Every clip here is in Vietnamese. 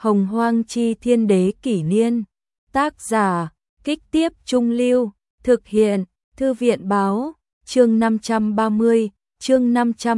Hồng Hoang Chi Thiên Đế Kỷ Niên. Tác giả, Kích Tiếp Trung Lưu. Thực hiện, Thư viện Báo. Chương 530, chương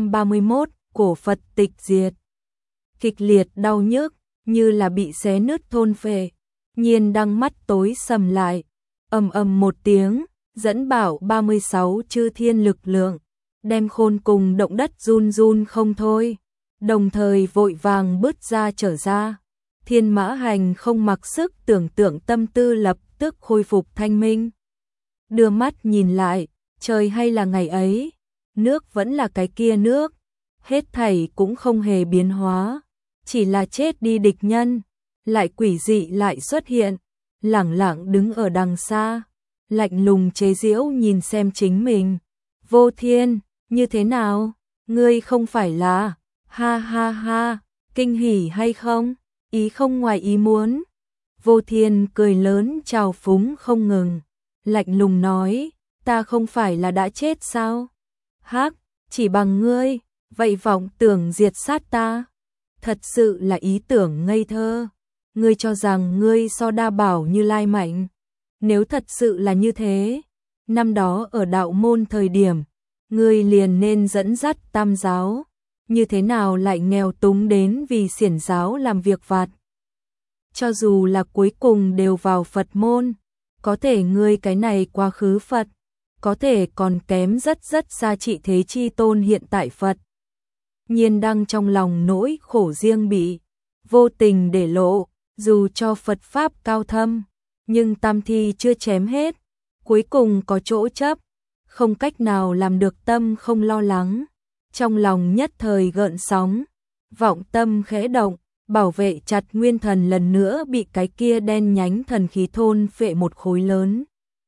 531, cổ Phật tịch diệt. Kịch liệt đau nhức, như là bị xé nứt thôn phệ. Nhiên Đăng mắt tối sầm lại. Ầm ầm một tiếng, dẫn bảo 36 chư thiên lực lượng, đem khôn cùng động đất run run không thôi. Đồng thời vội vàng bứt ra trở ra. Thiên Mã Hành không mặc sức tưởng tượng, tâm tư lập tức khôi phục thanh minh. Đưa mắt nhìn lại, trời hay là ngày ấy, nước vẫn là cái kia nước, hết thảy cũng không hề biến hóa, chỉ là chết đi địch nhân, lại quỷ dị lại xuất hiện, lẳng lặng đứng ở đằng xa, lạnh lùng chế giễu nhìn xem chính mình. Vô Thiên, như thế nào? Ngươi không phải là, ha ha ha, kinh hỉ hay không? Ý không ngoài ý muốn. Vô Thiên cười lớn trào phúng không ngừng, lạnh lùng nói, ta không phải là đã chết sao? Hắc, chỉ bằng ngươi, vậy vọng tưởng diệt sát ta. Thật sự là ý tưởng ngây thơ. Ngươi cho rằng ngươi so Đa Bảo Như Lai mạnh. Nếu thật sự là như thế, năm đó ở đạo môn thời điểm, ngươi liền nên dẫn dắt Tam giáo, như thế nào lại nghèo túng đến vì xiển giáo làm việc vặt. Cho dù là cuối cùng đều vào Phật môn, có thể ngươi cái này quá khứ Phật, có thể còn kém rất xa trị thế chi tôn hiện tại Phật. Nhiên Đăng trong lòng nỗi khổ riêng bị vô tình để lộ, dù cho Phật Pháp cao thâm, nhưng tam thi chưa chém hết, cuối cùng có chỗ chấp, không cách nào làm được tâm không lo lắng. Trong lòng nhất thời gợn sóng, vọng tâm khẽ động, bảo vệ chặt nguyên thần lần nữa bị cái kia đen nhánh thần khí thôn phệ một khối lớn.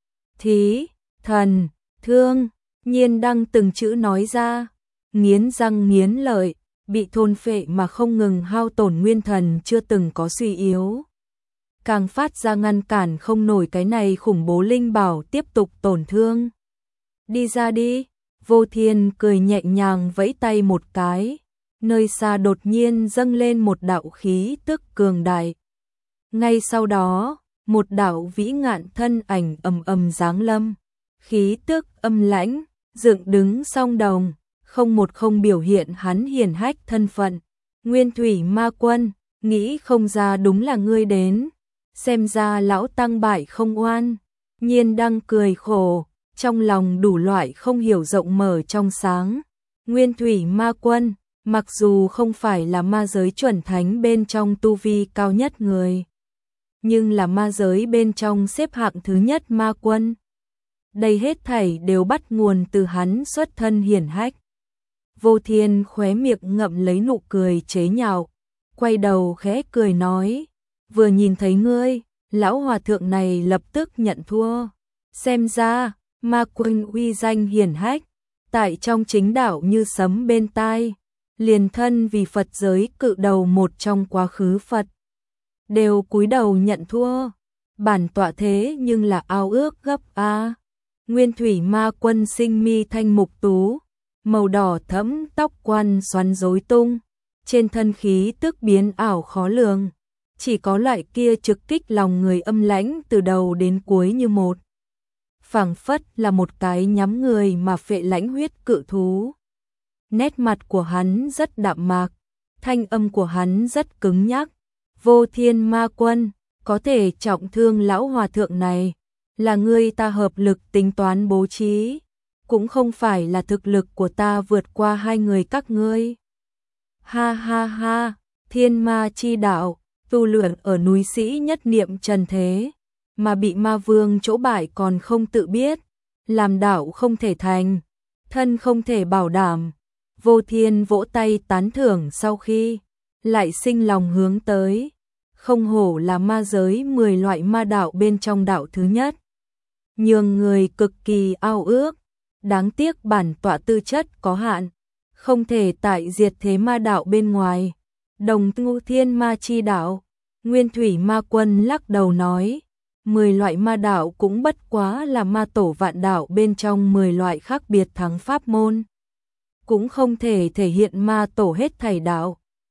Thí, thần, thương, Nhiên Đăng từng chữ nói ra, nghiến răng nghiến lợi, bị thôn phệ mà không ngừng hao tổn nguyên thần chưa từng có suy yếu. Càng phát ra ngăn cản không nổi cái này khủng bố linh bảo tiếp tục tổn thương. Đi ra đi, Vô Thiên cười nhẹ nhàng vẫy tay một cái, nơi xa đột nhiên dâng lên một đạo khí tức cường đại. Ngay sau đó, một đạo vĩ ngạn thân ảnh ầm ầm giáng lâm, khí tức âm lãnh, dựng đứng song đồng, không biểu hiện hắn hiển hách thân phận. Nguyên Thủy Ma Quân, nghĩ không ra đúng là ngươi đến, xem ra lão tăng bại không oan. Nhiên Đăng cười khổ, trong lòng đủ loại không hiểu rộng mở trong sáng. Nguyên Thủy Ma Quân, mặc dù không phải là ma giới chuẩn thánh bên trong tu vi cao nhất người, nhưng là ma giới bên trong xếp hạng thứ nhất ma quân. Đây hết thảy đều bắt nguồn từ hắn xuất thân hiển hách. Vô Thiên khóe miệng ngậm lấy nụ cười chế nhạo, quay đầu khẽ cười nói, vừa nhìn thấy ngươi, lão hòa thượng này lập tức nhận thua. Xem ra, ma quân uy danh hiển hách, tại trong chính đạo như sấm bên tai, liền thân vì Phật giới cự đầu một trong quá khứ Phật, đều cúi đầu nhận thua. Bản tọa thế nhưng là ao ước gấp a. Nguyên Thủy Ma Quân sinh mi thanh mục tú, màu đỏ thẫm, tóc quăn xoắn rối tung, trên thân khí tức biến ảo khó lường, chỉ có loại kia trực kích lòng người âm lãnh từ đầu đến cuối như một. Phảng phất là một cái nhắm người mà phệ lãnh huyết cự thú. Nét mặt của hắn rất đạm mạc, thanh âm của hắn rất cứng nhắc. Vô Thiên Ma Quân, có thể trọng thương lão hòa thượng này, là ngươi ta hợp lực tính toán bố trí, cũng không phải là thực lực của ta vượt qua hai người các ngươi. Ha ha ha, thiên ma chi đạo, tu luyện ở núi Sĩ Nhất Niệm trần thế, mà bị ma vương chỗ bại còn không tự biết, làm đạo không thể thành, thân không thể bảo đảm. Vô Thiên vỗ tay tán thưởng sau khi lại sinh lòng hướng tới, không hổ là ma giới 10 loại ma đạo bên trong đạo thứ nhất, nhường người cực kỳ ao ước. Đáng tiếc bản tọa tư chất có hạn, không thể tại diệt thế ma đạo bên ngoài, đồng tu thiên ma chi đạo. Nguyên Thủy Ma Quân lắc đầu nói, 10 loại ma đạo cũng bất quá là ma tổ vạn đạo bên trong 10 loại khác biệt thắng pháp môn, cũng không thể thể hiện ma tổ hết thảy đạo.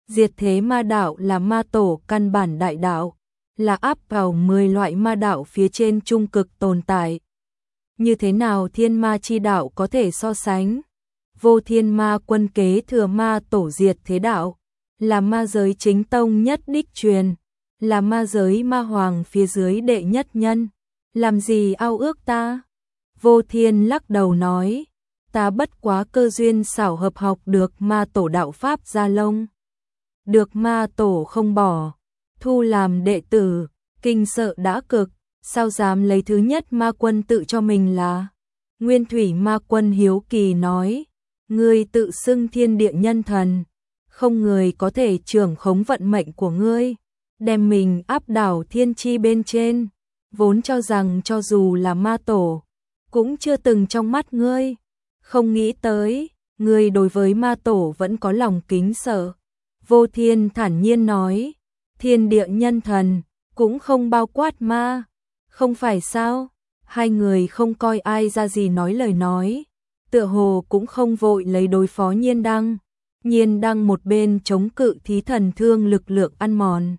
Diệt thế ma đạo là ma tổ căn bản đại đạo, là áp vào 10 loại ma đạo phía trên trung cực tồn tại. Như thế nào thiên ma chi đạo có thể so sánh? Vô thiên ma quân kế thừa ma tổ diệt thế đạo, là ma giới chính tông nhất đích truyền, là ma giới ma hoàng phía dưới đệ nhất nhân. Làm gì ao ước ta? Vô thiên lắc đầu nói, ta bất quá cơ duyên xảo hợp học được ma tổ đạo pháp gia lông. Được ma tổ không bỏ, thu làm đệ tử, kinh sợ đã cực, sao dám lấy thứ nhất ma quân tự cho mình là? Nguyên thủy ma quân hiếu kỳ nói, ngươi tự xưng thiên địa nhân thần, không người có thể trưởng khống vận mệnh của ngươi, đem mình áp đảo thiên chi bên trên, vốn cho rằng cho dù là ma tổ, cũng chưa từng trong mắt ngươi, không nghĩ tới, ngươi đối với ma tổ vẫn có lòng kính sợ. Vô thiên thản nhiên nói, thiên địa nhân thần, cũng không bao quát ma, không phải sao? Hai người không coi ai ra gì nói lời nói, tựa hồ cũng không vội lấy đối phó Nhiên Đăng. Nhiên Đăng một bên chống cự thí thần thương lực lượng ăn mòn,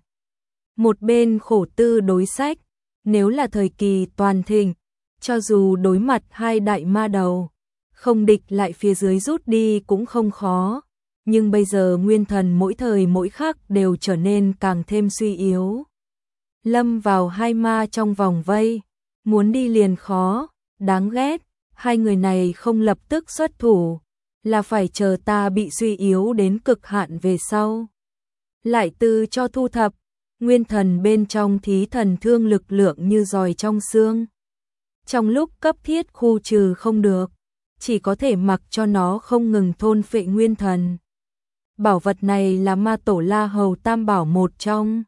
một bên khổ tư đối sách, nếu là thời kỳ toàn thịnh, cho dù đối mặt hai đại ma đầu, không địch lại phía dưới rút đi cũng không khó, nhưng bây giờ nguyên thần mỗi thời mỗi khắc đều trở nên càng thêm suy yếu. Lâm vào hai ma trong vòng vây, muốn đi liền khó, đáng ghét, hai người này không lập tức xuất thủ, là phải chờ ta bị suy yếu đến cực hạn về sau. Lại từ cho thu thập, nguyên thần bên trong thí thần thương lực lượng như giòi trong xương. Trong lúc cấp thiết khu trừ không được, chỉ có thể mặc cho nó không ngừng thôn phệ nguyên thần. Bảo vật này là ma tổ La Hầu Tam Bảo một trong.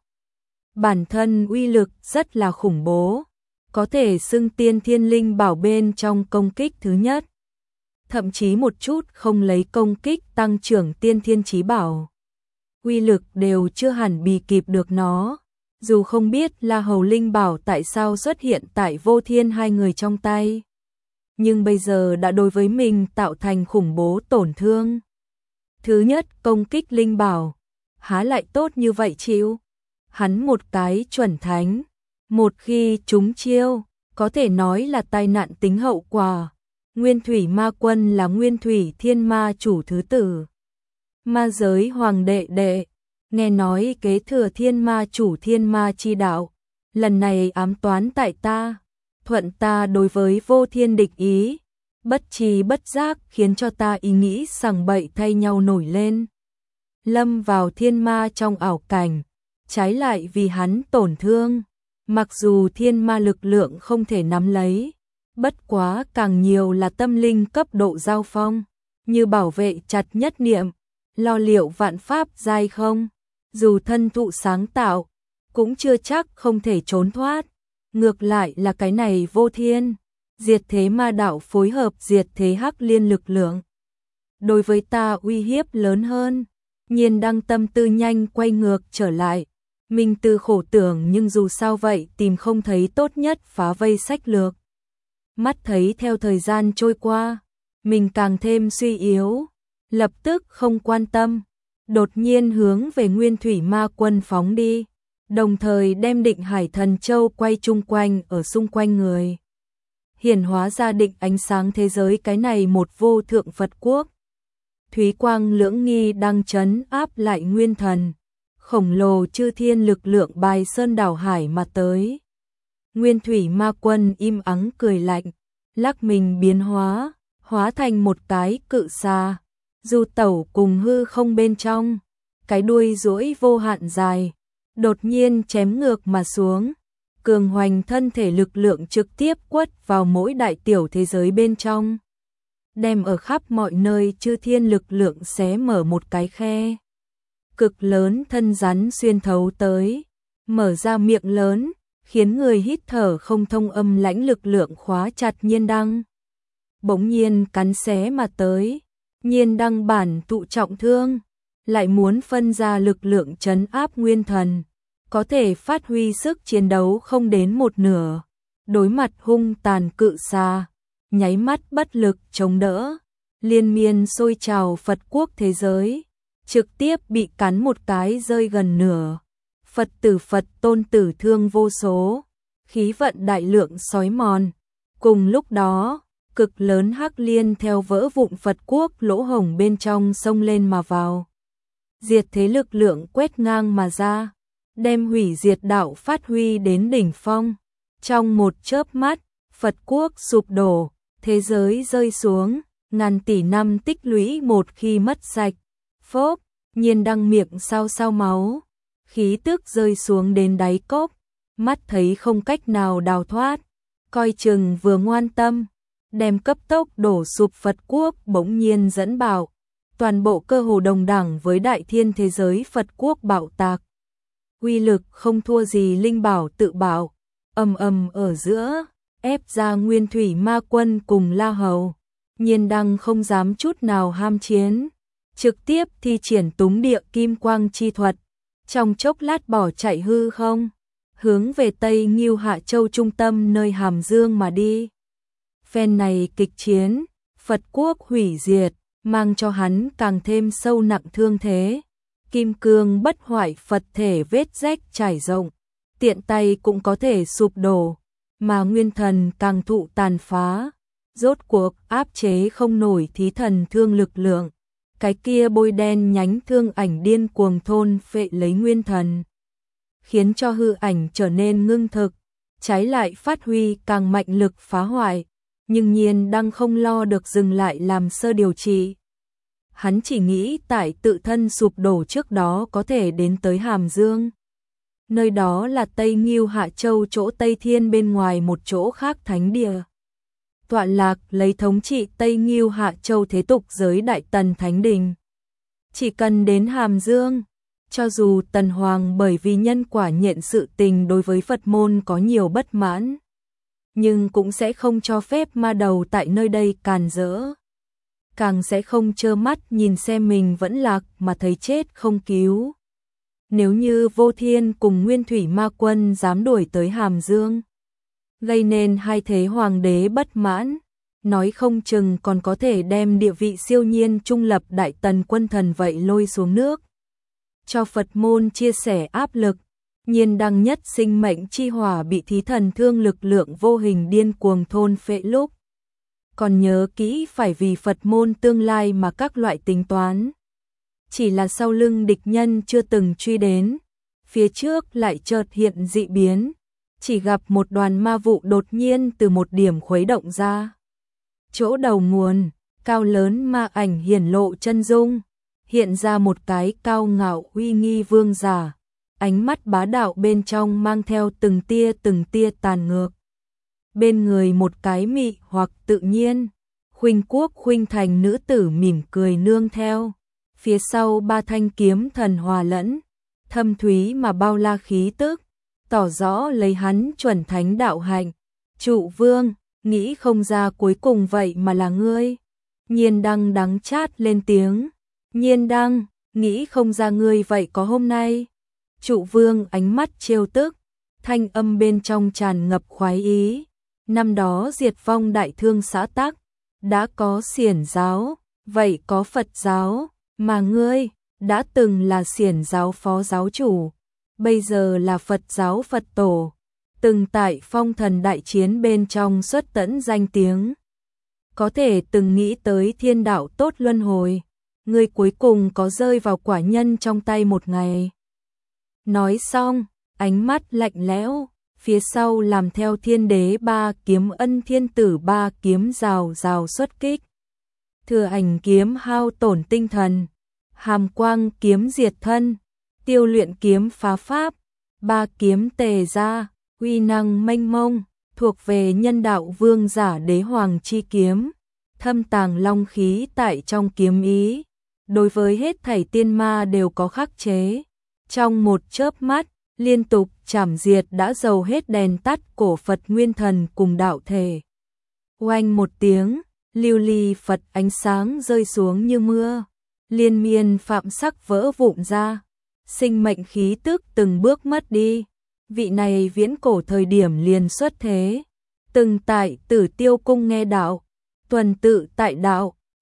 Bản thân uy lực rất là khủng bố, có thể xưng tiên thiên linh bảo bên trong công kích thứ nhất. Thậm chí một chút không lấy công kích tăng trưởng tiên thiên chí bảo. Uy lực đều chưa hẳn bì kịp được nó. Dù không biết La Hầu Linh Bảo tại sao xuất hiện tại Vô Thiên hai người trong tay, nhưng bây giờ đã đối với mình tạo thành khủng bố tổn thương. Thứ nhất công kích Linh Bảo, há lại tốt như vậy chịu? Hắn một cái chuẩn thánh, một khi trúng chiêu, có thể nói là tai nạn tính hậu quả. Nguyên thủy ma quân là nguyên thủy thiên ma chủ thứ tử, ma giới hoàng đệ đệ, nghe nói kế thừa thiên ma chủ thiên ma chi đạo, lần này ám toán tại ta, thuận ta đối với Vô Thiên địch ý, bất tri bất giác khiến cho ta ý nghĩ sằng bậy thay nhau nổi lên. Lâm vào thiên ma trong ảo cảnh, trái lại vì hắn tổn thương, mặc dù thiên ma lực lượng không thể nắm lấy, bất quá càng nhiều là tâm linh cấp độ giao phong, như bảo vệ chặt nhất niệm, lo liệu vạn pháp giai không, dù thân thụ sáng tạo, cũng chưa chắc không thể trốn thoát. Ngược lại là cái này Vô Thiên, diệt thế ma đạo phối hợp diệt thế hắc liên lực lượng. Đối với ta uy hiếp lớn hơn, Nhiên Đăng tâm tư nhanh quay ngược trở lại. Mình từ khổ tưởng nhưng dù sao vậy tìm không thấy tốt nhất phá vây sách lược. Mắt thấy theo thời gian trôi qua, mình càng thêm suy yếu, lập tức không quan tâm, đột nhiên hướng về nguyên thủy ma quân phóng đi, đồng thời đem Định Hải Thần Châu quay chung quanh ở xung quanh người. Hiển hóa ra định ánh sáng thế giới cái này một vô thượng Phật quốc. Thúy quang lưỡng nghi đang trấn áp lại nguyên thần, khổng lồ chư thiên lực lượng bài sơn đảo hải mà tới. Nguyên thủy ma quân im ắng cười lạnh, lắc mình biến hóa, hóa thành một cái cự xà, du tẩu cùng hư không bên trong, cái đuôi duỗi vô hạn dài, đột nhiên chém ngược mà xuống, cường hoành thân thể lực lượng trực tiếp quất vào mỗi đại tiểu thế giới bên trong, đem ở khắp mọi nơi chư thiên lực lượng xé mở một cái khe. Cực lớn thân rắn xuyên thấu tới, mở ra miệng lớn, khiến người hít thở không thông, âm lãnh lực lượng khóa chặt Nhiên Đăng. Bỗng nhiên cắn xé mà tới, Nhiên Đăng bản thụ trọng thương, lại muốn phân ra lực lượng trấn áp nguyên thần, có thể phát huy sức chiến đấu không đến một nửa. Đối mặt hung tàn cự xà, nháy mắt bất lực chống đỡ, liên miên sôi trào Phật quốc thế giới. trực tiếp bị cắn một cái rơi gần nửa. Phật tôn tử thương vô số, khí vận đại lượng xói mòn. Cùng lúc đó, cực lớn hắc liên theo vỡ vụn Phật quốc lỗ hổng bên trong xông lên mà vào. Diệt thế lực lượng quét ngang mà ra, đem hủy diệt đạo phát huy đến đỉnh phong. Trong một chớp mắt, Phật quốc sụp đổ, thế giới rơi xuống, ngàn tỷ năm tích lũy một khi mất sạch. Phốp, Nhiên Đăng miệng sao máu, khí tức rơi xuống đến đáy cốc, mắt thấy không cách nào đào thoát, coi chừng vừa ngoan tâm, đem cấp tốc đổ sụp Phật quốc bỗng nhiên dẫn bạo, toàn bộ cơ hồ đồng đẳng với đại thiên thế giới Phật quốc bạo tạc. Uy lực không thua gì linh bảo tự bảo, ầm ở giữa, ép ra Nguyên Thủy Ma Quân cùng La Hầu. Nhiên Đăng không dám chút nào ham chiến, trực tiếp thi triển túng địa kim quang chi thuật, trong chốc lát bỏ chạy hư không, hướng về Tây Ngưu Hạ Châu trung tâm nơi Hàm Dương mà đi. Phen này kịch chiến, Phật quốc hủy diệt, mang cho hắn càng thêm sâu nặng thương thế. Kim cương bất hoại Phật thể vết rách trải rộng, tiện tay cũng có thể sụp đổ, mà nguyên thần càng thụ tàn phá, rốt cuộc áp chế không nổi thí thần thương lực lượng. Cái kia bôi đen nhánh thương ảnh điên cuồng thôn phệ lấy nguyên thần, khiến cho hư ảnh trở nên ngưng thực, trái lại phát huy càng mạnh lực phá hoại, nhưng Nhiên Đăng không lo được dừng lại làm sơ điều trị. Hắn chỉ nghĩ tại tự thân sụp đổ trước đó có thể đến tới Hàm Dương. Nơi đó là Tây Ngưu Hạ Châu chỗ Tây Thiên bên ngoài một chỗ khác thánh địa. Tọa lạc lấy thống trị Tây Ngưu Hạ Châu thế tục giới Đại Tần Thánh Đình. Chỉ cần đến Hàm Dương, cho dù Tần Hoàng bởi vì nhân quả nhện sự tình đối với Phật môn có nhiều bất mãn, nhưng cũng sẽ không cho phép ma đầu tại nơi đây càn rỡ. Càng sẽ không trơ mắt nhìn xem mình vẫn lạc mà thấy chết không cứu. Nếu như Vô Thiên cùng Nguyên Thủy Ma Quân dám đuổi tới Hàm Dương, gây nên hai thế hoàng đế bất mãn, nói không chừng còn có thể đem địa vị siêu nhiên trung lập Đại Tần quân thần vậy lôi xuống nước. Cho Phật môn chia sẻ áp lực, Nhiên Đăng nhất sinh mệnh chi hỏa bị thí thần thương lực lượng vô hình điên cuồng thôn phệ lúc. Còn nhớ kỹ phải vì Phật môn tương lai mà các loại tính toán. Chỉ là sau lưng địch nhân chưa từng truy đến, phía trước lại chợt hiện dị biến, chỉ gặp một đoàn ma vụ đột nhiên từ một điểm khuấy động ra. Chỗ đầu nguồn, cao lớn ma ảnh hiển lộ chân dung, hiện ra một cái cao ngạo uy nghi vương giả, ánh mắt bá đạo bên trong mang theo từng tia tàn ngược. Bên người một cái mị hoặc tự nhiên, khuynh quốc khuynh thành nữ tử mỉm cười nương theo, phía sau ba thanh kiếm thần hòa lẫn, thâm thúy mà bao la khí tức, tỏ rõ lấy hắn chuẩn thánh đạo hạnh. Trụ vương, nghĩ không ra cuối cùng vậy mà là ngươi. Nhiên Đăng đắng chát lên tiếng. Nhiên Đăng, nghĩ không ra ngươi vậy có hôm nay. Trụ vương ánh mắt trêu tức, thanh âm bên trong tràn ngập khoái ý. Năm đó diệt vong đại thương xã Tắc, đã có Xiển giáo, vậy có Phật giáo, mà ngươi đã từng là Xiển giáo phó giáo chủ, bây giờ là Phật giáo Phật tổ, từng tại phong thần đại chiến bên trong xuất tẫn danh tiếng. Có thể từng nghĩ tới thiên đạo tốt luân hồi, ngươi cuối cùng có rơi vào quả nhân trong tay một ngày. Nói xong, ánh mắt lạnh lẽo, phía sau làm theo thiên đế ba kiếm ân thiên tử ba kiếm rào xuất kích. Thừa ảnh kiếm hao tổn tinh thần, hàm quang kiếm diệt thân, tiêu luyện kiếm phá pháp, ba kiếm tề ra, uy năng mênh mông, thuộc về nhân đạo vương giả đế hoàng chi kiếm, thâm tàng long khí tại trong kiếm ý, đối với hết thảy tiên ma đều có khắc chế. Trong một chớp mắt, liên tục chảm diệt đã dầu hết đèn tắt cổ Phật nguyên thần cùng đạo thể. Oanh một tiếng, lưu ly Phật ánh sáng rơi xuống như mưa, liên miên phạm sắc vỡ vụn ra, sinh mệnh khí tức từng bước mất đi. Vị này viễn cổ thời điểm liền xuất thế, từng tại Tử Tiêu cung nghe đạo, tuần tự tại đạo,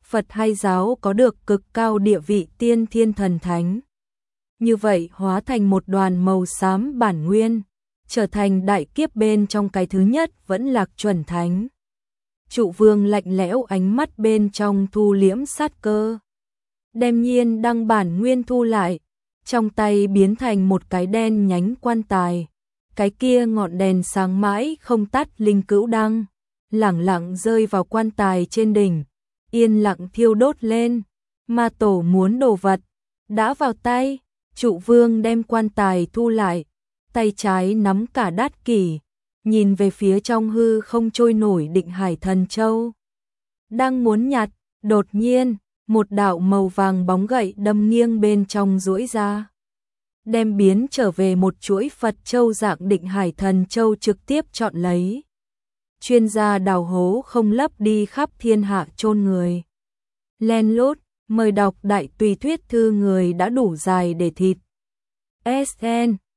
Phật hay giáo có được cực cao địa vị tiên thiên thần thánh. Như vậy hóa thành một đoàn màu xám bản nguyên, trở thành đại kiếp bên trong cái thứ nhất vẫn lạc chuẩn thánh. Trụ vương lạnh lẽo ánh mắt bên trong thu liễm sát cơ. Đem nhiên đăng bản nguyên thu lại, trong tay biến thành một cái đen nhánh quan tài. Cái kia ngọn đèn sáng mãi không tắt linh cữu đăng, lẳng lặng rơi vào quan tài trên đỉnh, yên lặng thiêu đốt lên. Ma tổ muốn đồ vật, đã vào tay, trụ vương đem quan tài thu lại, tay trái nắm cả đát kỷ, nhìn về phía trong hư không trôi nổi Định Hải Thần Châu. Đang muốn nhặt, đột nhiên, một đạo màu vàng bóng gậy đâm nghiêng bên trong duỗi ra, đem biến trở về một chuỗi Phật Châu dạng Định Hải Thần Châu trực tiếp chọn lấy. Chuyên gia đào hố không lấp đi khắp thiên hạ chôn người. Len lút, mời đọc đại tùy thuyết thư người đã đủ dài để thịt. SN